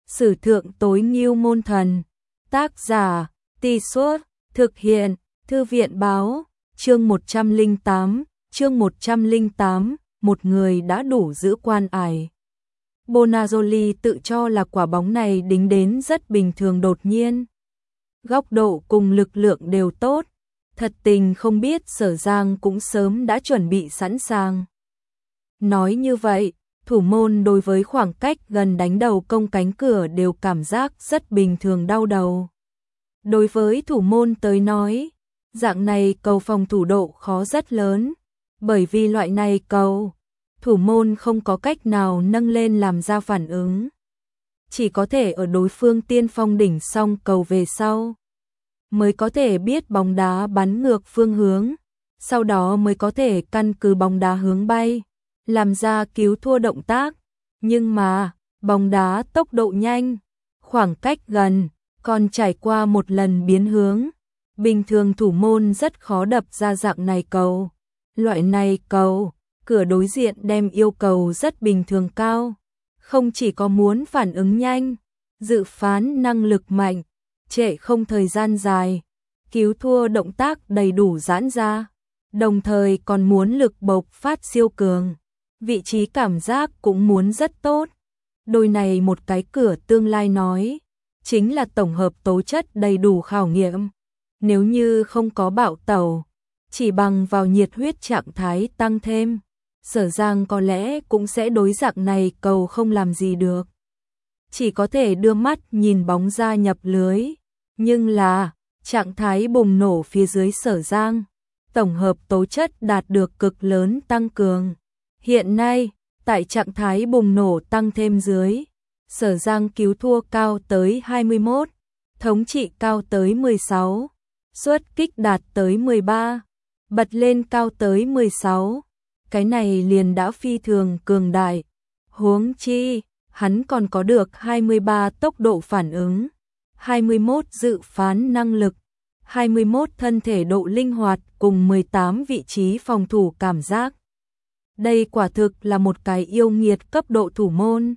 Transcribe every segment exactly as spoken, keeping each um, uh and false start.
Sử thượng tối ngưu môn thần. Tác giả, Tì Suốt, thực hiện, Thư viện báo, chương một trăm lẻ tám, chương một trăm lẻ tám, một người đã đủ giữ quan ải. Bonazzoli tự cho là quả bóng này đính đến rất bình thường đột nhiên. Góc độ cùng lực lượng đều tốt, thật tình không biết Sở Giang cũng sớm đã chuẩn bị sẵn sàng. Nói như vậy, thủ môn đối với khoảng cách gần đánh đầu công cánh cửa đều cảm giác rất bình thường đau đầu. Đối với thủ môn tới nói, dạng này cầu phòng thủ độ khó rất lớn, bởi vì loại này cầu, thủ môn không có cách nào nâng lên làm ra phản ứng. Chỉ có thể ở đối phương tiên phong đỉnh xong cầu về sau, mới có thể biết bóng đá bắn ngược phương hướng, sau đó mới có thể căn cứ bóng đá hướng bay, làm ra cứu thua động tác. Nhưng mà, bóng đá tốc độ nhanh, khoảng cách gần, còn trải qua một lần biến hướng. Bình thường thủ môn rất khó đập ra dạng này cầu. Loại này cầu, cửa đối diện đem yêu cầu rất bình thường cao. Không chỉ có muốn phản ứng nhanh, dự phán năng lực mạnh, trễ không thời gian dài, cứu thua động tác đầy đủ giãn ra, đồng thời còn muốn lực bộc phát siêu cường. Vị trí cảm giác cũng muốn rất tốt. Đôi này một cái cửa tương lai nói, chính là tổng hợp tố chất đầy đủ khảo nghiệm. Nếu như không có bạo tẩu, chỉ bằng vào nhiệt huyết trạng thái tăng thêm, Sở Giang có lẽ cũng sẽ đối dạng này cầu không làm gì được. Chỉ có thể đưa mắt nhìn bóng ra nhập lưới. Nhưng là, trạng thái bùng nổ phía dưới Sở Giang, tổng hợp tố chất đạt được cực lớn tăng cường. Hiện nay, tại trạng thái bùng nổ tăng thêm dưới, Sở Giang cứu thua cao tới hai mươi mốt, thống trị cao tới mười sáu, xuất kích đạt tới mười ba, bật lên cao tới mười sáu. Cái này liền đã phi thường cường đại. Huống chi, hắn còn có được hai mươi ba tốc độ phản ứng, hai mươi mốt dự phán năng lực, hai mươi mốt thân thể độ linh hoạt cùng mười tám vị trí phòng thủ cảm giác. Đây quả thực là một cái yêu nghiệt cấp độ thủ môn.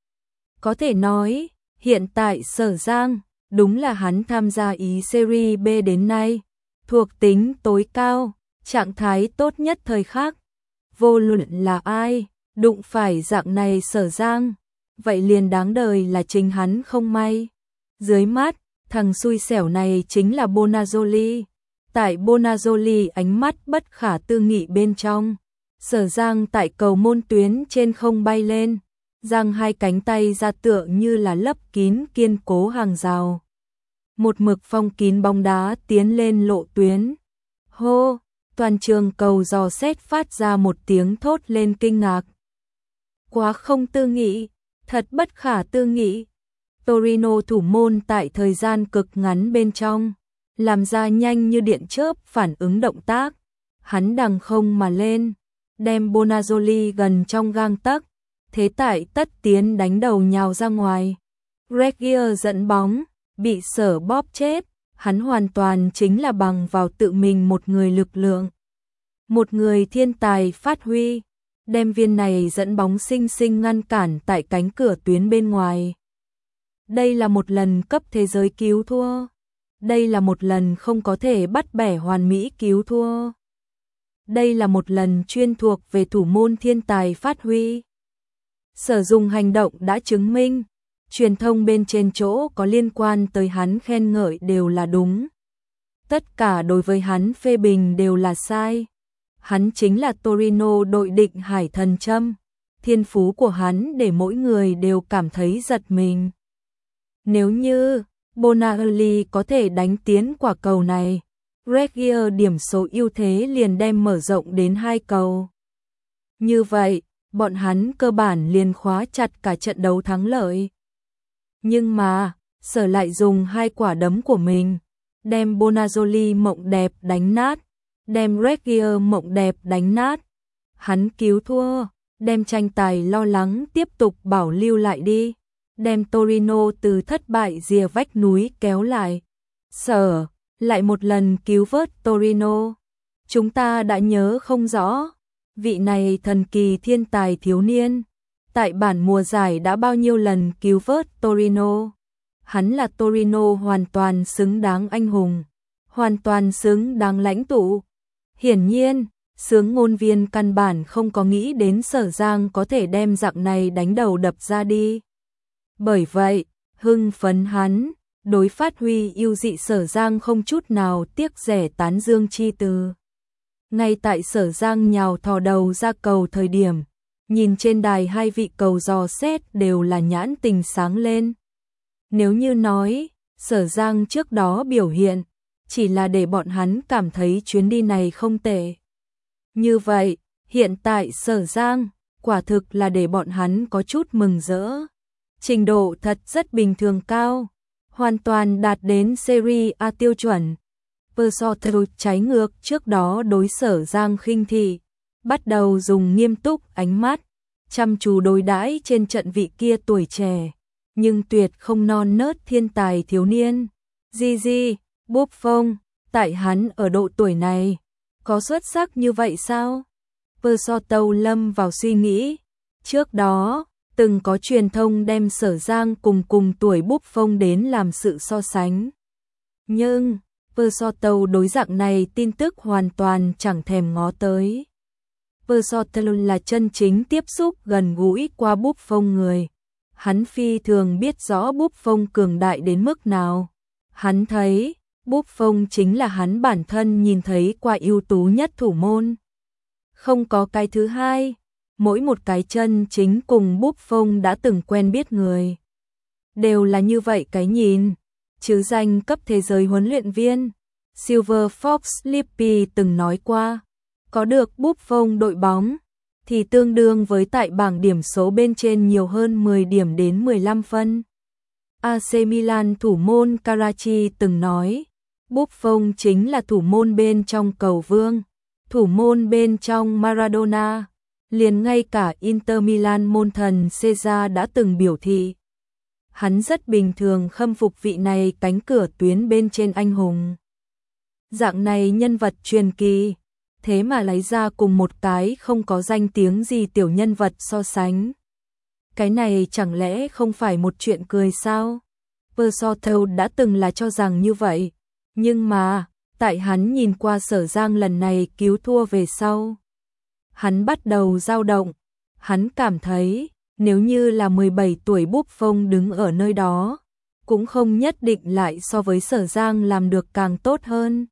Có thể nói, hiện tại Sở Giang, đúng là hắn tham gia ý Serie B đến nay, thuộc tính tối cao, trạng thái tốt nhất thời khắc. Vô luận là ai, đụng phải dạng này Sở Giang, vậy liền đáng đời là chính hắn không may. Dưới mắt, thằng xui xẻo này chính là Bonazzoli. Tại Bonazzoli ánh mắt bất khả tư nghị bên trong, Sở Giang tại cầu môn tuyến trên không bay lên, giang hai cánh tay ra tựa như là lấp kín kiên cố hàng rào. Một mực phong kín bóng đá tiến lên lộ tuyến. Hô, toàn trường cầu dò xét phát ra một tiếng thốt lên kinh ngạc. Quá không tư nghị, thật bất khả tư nghị. Torino thủ môn tại thời gian cực ngắn bên trong, làm ra nhanh như điện chớp phản ứng động tác. Hắn đằng không mà lên, đem Bonazzoli gần trong gang tấc, thế tại tất tiến đánh đầu nhào ra ngoài. Regier dẫn bóng, bị Sở bóp chết, hắn hoàn toàn chính là bằng vào tự mình một người lực lượng. Một người thiên tài phát huy, đem viên này dẫn bóng sinh sinh ngăn cản tại cánh cửa tuyến bên ngoài. Đây là một lần cấp thế giới cứu thua. Đây là một lần không có thể bắt bẻ hoàn mỹ cứu thua. Đây là một lần chuyên thuộc về thủ môn thiên tài phát huy. Sở dùng hành động đã chứng minh, truyền thông bên trên chỗ có liên quan tới hắn khen ngợi đều là đúng. Tất cả đối với hắn phê bình đều là sai. Hắn chính là Torino đội định hải thần châm. Thiên phú của hắn để mỗi người đều cảm thấy giật mình. Nếu như Bonazzoli có thể đánh tiến quả cầu này, Regier điểm số ưu thế liền đem mở rộng đến hai cầu. Như vậy, bọn hắn cơ bản liền khóa chặt cả trận đấu thắng lợi. Nhưng mà, Sở lại dùng hai quả đấm của mình, đem Bonazzoli mộng đẹp đánh nát, đem Regier mộng đẹp đánh nát. Hắn cứu thua, đem tranh tài lo lắng tiếp tục bảo lưu lại đi, đem Torino từ thất bại rìa vách núi kéo lại. Sở lại một lần cứu vớt Torino. Chúng ta đã nhớ không rõ, vị này thần kỳ thiên tài thiếu niên, tại bản mùa giải đã bao nhiêu lần cứu vớt Torino. Hắn là Torino hoàn toàn xứng đáng anh hùng, hoàn toàn xứng đáng lãnh tụ. Hiển nhiên, xướng ngôn viên căn bản không có nghĩ đến Sở Giang có thể đem dạng này đánh đầu đập ra đi. Bởi vậy, hưng phấn hắn, đối phát huy ưu dị Sở Giang không chút nào tiếc rẻ tán dương chi từ. Ngay tại Sở Giang nhào thò đầu ra cầu thời điểm, nhìn trên đài hai vị cầu dò xét đều là nhãn tình sáng lên. Nếu như nói, Sở Giang trước đó biểu hiện, chỉ là để bọn hắn cảm thấy chuyến đi này không tệ. Như vậy, hiện tại Sở Giang, quả thực là để bọn hắn có chút mừng rỡ. Trình độ thật rất bình thường cao, hoàn toàn đạt đến Serie A tiêu chuẩn. Persotero trái ngược trước đó đối Sở Giang khinh thị, bắt đầu dùng nghiêm túc ánh mắt, chăm chú đối đãi trên trận vị kia tuổi trẻ, nhưng tuyệt không non nớt thiên tài thiếu niên. Gigi, Buffon, tại hắn ở độ tuổi này, có xuất sắc như vậy sao? Persotero lâm vào suy nghĩ, trước đó, từng có truyền thông đem Sở Giang cùng cùng tuổi Buffon đến làm sự so sánh. Nhưng, Persotero đối dạng này tin tức hoàn toàn chẳng thèm ngó tới. Persotero là chân chính tiếp xúc gần gũi qua Buffon người. Hắn phi thường biết rõ Buffon cường đại đến mức nào. Hắn thấy, Buffon chính là hắn bản thân nhìn thấy qua ưu tú nhất thủ môn. Không có cái thứ hai, mỗi một cái chân chính cùng Buffon đã từng quen biết người. Đều là như vậy cái nhìn. Chứ danh cấp thế giới huấn luyện viên Silver Fox Lippi từng nói qua, có được Buffon đội bóng thì tương đương với tại bảng điểm số bên trên nhiều hơn mười điểm đến mười lăm phân. a xê Milan thủ môn Karachi từng nói, Buffon chính là thủ môn bên trong cầu vương, thủ môn bên trong Maradona. Liền ngay cả Inter Milan môn thần Caesar đã từng biểu thị, hắn rất bình thường khâm phục vị này cánh cửa tuyến bên trên anh hùng. Dạng này nhân vật truyền kỳ, thế mà lấy ra cùng một cái không có danh tiếng gì tiểu nhân vật so sánh. Cái này chẳng lẽ không phải một chuyện cười sao? Persotero đã từng là cho rằng như vậy, nhưng mà, tại hắn nhìn qua Sở Giang lần này cứu thua về sau, hắn bắt đầu dao động, hắn cảm thấy, nếu như là mười bảy tuổi Buffon đứng ở nơi đó, cũng không nhất định lại so với Sở Giang làm được càng tốt hơn.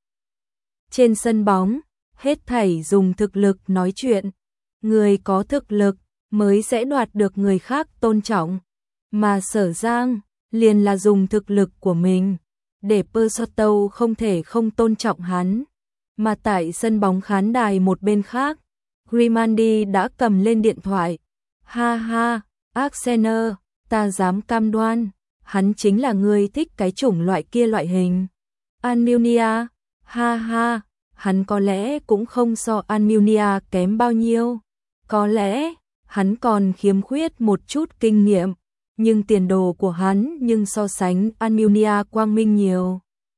Trên sân bóng, hết thảy dùng thực lực nói chuyện, người có thực lực mới sẽ đoạt được người khác tôn trọng, mà Sở Giang liền là dùng thực lực của mình, để Persotero không thể không tôn trọng hắn. Mà tại sân bóng khán đài một bên khác, Grimandi đã cầm lên điện thoại. Ha ha, Arsenal, ta dám cam đoan, hắn chính là người thích cái chủng loại kia loại hình. Almunia, ha ha, hắn có lẽ cũng không so Almunia kém bao nhiêu. Có lẽ, hắn còn khiếm khuyết một chút kinh nghiệm, nhưng tiền đồ của hắn nhưng so sánh Almunia quang minh nhiều.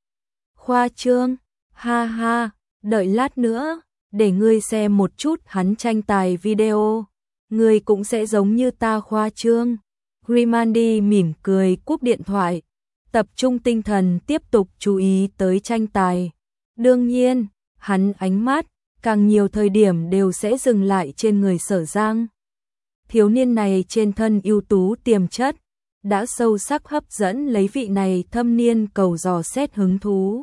Khoa trương, ha ha, đợi lát nữa, để ngươi xem một chút hắn tranh tài video. Ngươi cũng sẽ giống như ta khoa trương. Grimandi mỉm cười cúp điện thoại, tập trung tinh thần tiếp tục chú ý tới tranh tài. Đương nhiên, hắn ánh mắt, càng nhiều thời điểm đều sẽ dừng lại trên người Sở Giang. Thiếu niên này trên thân ưu tú tiềm chất, đã sâu sắc hấp dẫn lấy vị này thâm niên cầu dò xét hứng thú.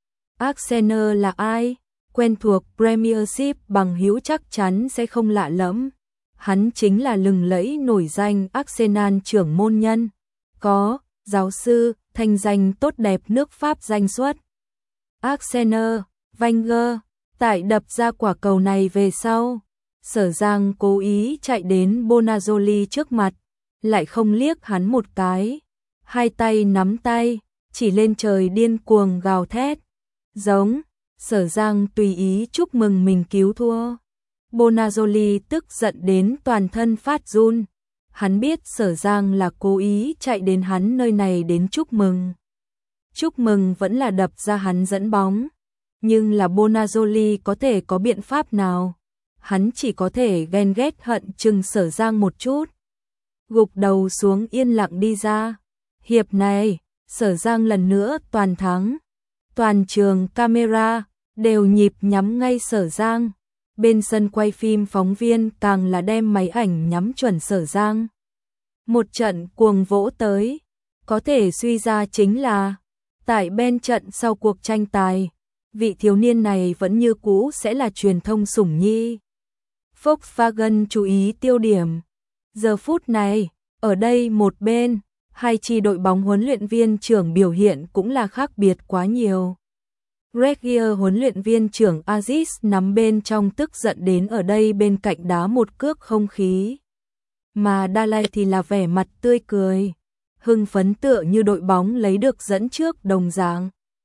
Arsenal là ai? Quen thuộc Premiership bằng hữu chắc chắn sẽ không lạ lẫm. Hắn chính là lừng lẫy nổi danh Arsenal trưởng môn nhân, có giáo sư, thanh danh tốt đẹp nước Pháp danh xuất. Arsenal, Wenger, tại đập ra quả cầu này về sau, Sở Giang cố ý chạy đến Bonazzoli trước mặt, lại không liếc hắn một cái, hai tay nắm tay, chỉ lên trời điên cuồng gào thét, giống. Sở Giang tùy ý chúc mừng mình cứu thua. Bonazzoli tức giận đến toàn thân phát run. Hắn biết Sở Giang là cố ý chạy đến hắn nơi này đến chúc mừng. Chúc mừng vẫn là đập ra hắn dẫn bóng. Nhưng là Bonazzoli có thể có biện pháp nào? Hắn chỉ có thể ghen ghét hận chừng Sở Giang một chút. gục đầu xuống yên lặng đi ra. Hiệp này, Sở Giang lần nữa toàn thắng. Toàn trường camera đều nhịp nhắm ngay Sở Giang. Bên sân quay phim phóng viên càng là đem máy ảnh nhắm chuẩn Sở Giang. Một trận cuồng vỗ tới, có thể suy ra chính là tại bên trận sau cuộc tranh tài, vị thiếu niên này vẫn như cũ sẽ là truyền thông sủng nhi. Volkswagen chú ý tiêu điểm. Giờ phút này, ở đây một bên, hai chi đội bóng huấn luyện viên trưởng biểu hiện cũng là khác biệt quá nhiều. Regier huấn luyện viên trưởng Aziz nắm bên trong tức giận đến ở đây bên cạnh đá một cước không khí. Mà Dalai thì là vẻ mặt tươi cười, hưng phấn tựa như đội bóng lấy được dẫn trước đồng dạng.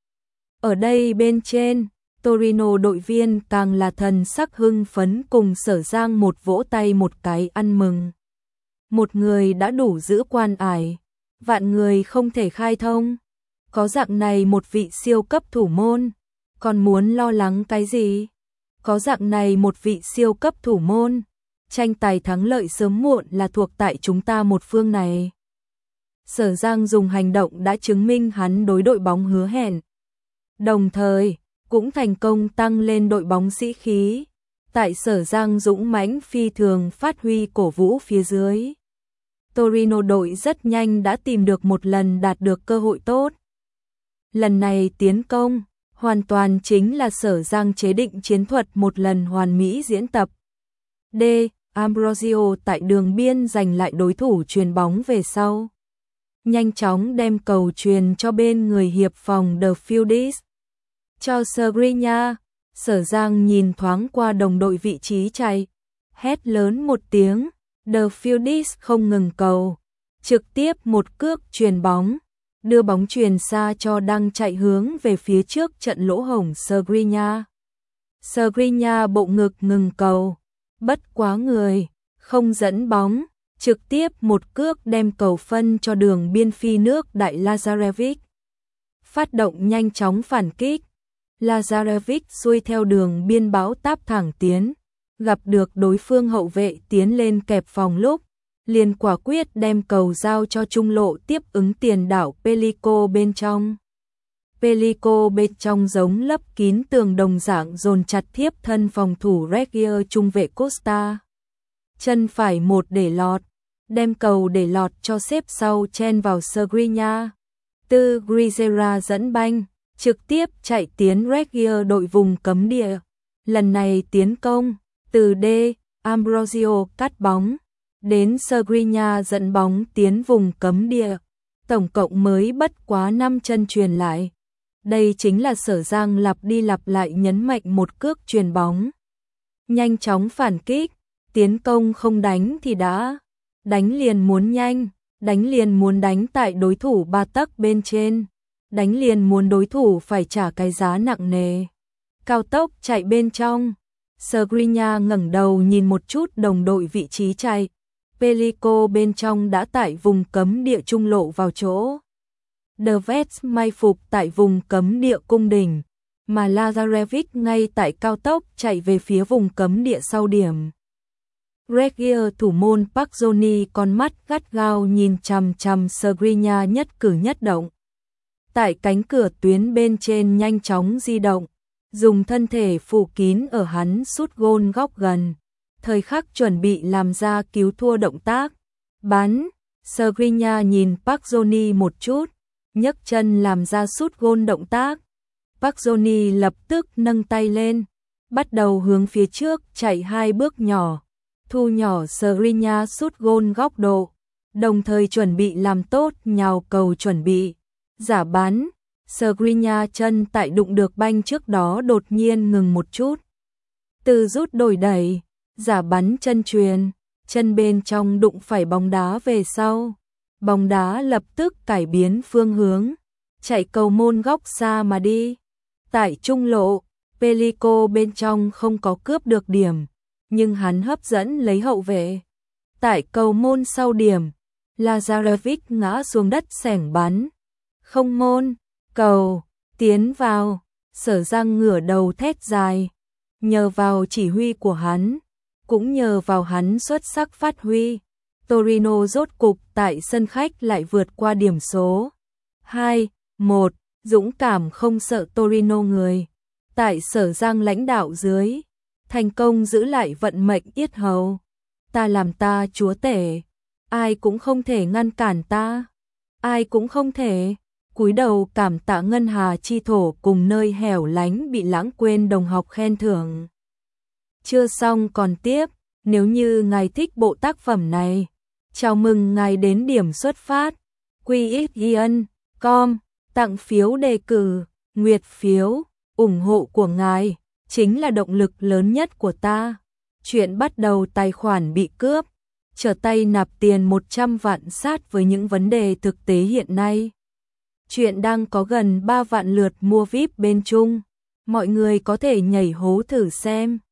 Ở đây bên trên, Torino đội viên càng là thần sắc hưng phấn cùng Sở Giang một vỗ tay một cái ăn mừng. Một người đã đủ giữ quan ải, vạn người không thể khai thông. Có dạng này một vị siêu cấp thủ môn, còn muốn lo lắng cái gì? Có dạng này một vị siêu cấp thủ môn, tranh tài thắng lợi sớm muộn là thuộc tại chúng ta một phương này. Sở Giang dùng hành động đã chứng minh hắn đối đội bóng hứa hẹn. Đồng thời, cũng thành công tăng lên đội bóng sĩ khí. Tại Sở Giang dũng mãnh phi thường phát huy cổ vũ phía dưới, Torino đội rất nhanh đã tìm được một lần đạt được cơ hội tốt. Lần này tiến công, hoàn toàn chính là Sở Giang chế định chiến thuật một lần hoàn mỹ diễn tập. D. Ambrosio tại đường biên giành lại đối thủ chuyền bóng về sau. Nhanh chóng đem cầu truyền cho bên người hiệp phòng The Fieldis. Cho Skriniar, Sở Giang nhìn thoáng qua đồng đội vị trí chạy, hét lớn một tiếng, The Fieldis không ngừng cầu, trực tiếp một cước truyền bóng, đưa bóng truyền xa cho đang chạy hướng về phía trước trận lỗ hổng Skriniar. Skriniar bộ ngực ngừng cầu, bất quá người, không dẫn bóng, trực tiếp một cước đem cầu phân cho đường biên phi nước đại Lazarevic. Phát động nhanh chóng phản kích, Lazarevic xuôi theo đường biên báo táp thẳng tiến, gặp được đối phương hậu vệ tiến lên kẹp phòng lúc, liền quả quyết đem cầu giao cho trung lộ tiếp ứng tiền đạo Pellico bên trong. Pellico bên trong giống lấp kín tường đồng dạng dồn chặt thiếp thân phòng thủ Regier trung vệ Costa. Chân phải một để lọt, đem cầu để lọt cho xếp sau chen vào Skriniar. Tư Grizera dẫn banh, trực tiếp chạy tiến Regier đội vùng cấm địa. Lần này tiến công, từ D. Ambrosio cắt bóng, đến Skriniar dẫn bóng tiến vùng cấm địa. Tổng cộng mới bất quá năm chân truyền lại. Đây chính là Sở Giang lặp đi lặp lại nhấn mạnh một cước truyền bóng. Nhanh chóng phản kích, tiến công không đánh thì đã. Đánh liền muốn nhanh, đánh liền muốn đánh tại đối thủ ba tấc bên trên. Đánh liền muốn đối thủ phải trả cái giá nặng nề. Cao tốc chạy bên trong. Skriniar ngẩng đầu nhìn một chút đồng đội vị trí chạy. Pellico bên trong đã tại vùng cấm địa trung lộ vào chỗ. The Vets may phục tại vùng cấm địa cung đỉnh, mà Lazarevic ngay tại cao tốc chạy về phía vùng cấm địa sau điểm. Regier thủ môn Park Johnny con mắt gắt gao nhìn chằm chằm Skriniar nhất cử nhất động. Tại cánh cửa tuyến bên trên nhanh chóng di động, dùng thân thể phủ kín ở hắn sút gôn góc gần. Thời khắc chuẩn bị làm ra cứu thua động tác. Bắn, Skriniar nhìn Park Johnny một chút, nhấc chân làm ra sút gôn động tác. Park Johnny lập tức nâng tay lên, bắt đầu hướng phía trước chạy hai bước nhỏ, thu nhỏ Skriniar sút gôn góc độ, đồng thời chuẩn bị làm tốt nhào cầu chuẩn bị. Giả bắn, Skriniar chân tại đụng được banh trước đó đột nhiên ngừng một chút. Từ rút đổi đẩy, giả bắn chân truyền, chân bên trong đụng phải bóng đá về sau. Bóng đá lập tức cải biến phương hướng, chạy cầu môn góc xa mà đi. Tại trung lộ, Pellico bên trong không có cướp được điểm, nhưng hắn hấp dẫn lấy hậu vệ. Tại cầu môn sau điểm, Lazarevic ngã xuống đất xẻng bắn. Không môn, cầu, tiến vào, Sở Giang ngửa đầu thét dài. Nhờ vào chỉ huy của hắn, cũng nhờ vào hắn xuất sắc phát huy, Torino rốt cục tại sân khách lại vượt qua điểm số hai một, dũng cảm không sợ Torino người. Tại Sở Giang lãnh đạo dưới, thành công giữ lại vận mệnh yết hầu. Ta làm ta chúa tể, ai cũng không thể ngăn cản ta, ai cũng không thể. Cúi đầu cảm tạ ngân hà chi thổ cùng nơi hẻo lánh bị lãng quên đồng học khen thưởng. Chưa xong còn tiếp, nếu như ngài thích bộ tác phẩm này, chào mừng ngài đến điểm xuất phát quy ích yên chấm com, tặng phiếu đề cử, nguyệt phiếu, ủng hộ của ngài chính là động lực lớn nhất của ta. Chuyện bắt đầu tài khoản bị cướp, trở tay nạp tiền một trăm vạn sát với những vấn đề thực tế hiện nay. Chuyện đang có gần ba vạn lượt mua vi ai pi bên Trung, mọi người có thể nhảy hố thử xem.